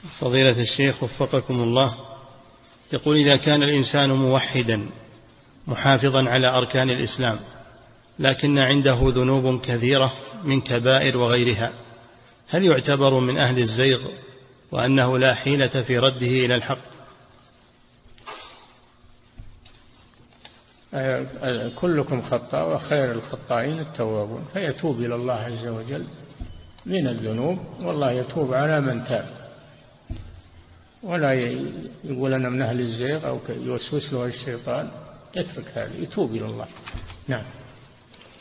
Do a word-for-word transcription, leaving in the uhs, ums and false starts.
فضيلة الشيخ وفقكم الله، يقول: إذا كان الإنسان موحدا محافظا على أركان الإسلام لكن عنده ذنوب كثيرة من كبائر وغيرها، هل يعتبر من أهل الزيغ وأنه لا حيلة في رده إلى الحق؟ كلكم خطاء وخير الخطائين التوابون، فيتوب إلى الله عز وجل من الذنوب، والله يتوب على من تاب، ولا يقول أنا من أهل الزيغ أو يوسوس له الشيطان، يترك هذا، يتوب إلى الله. نعم.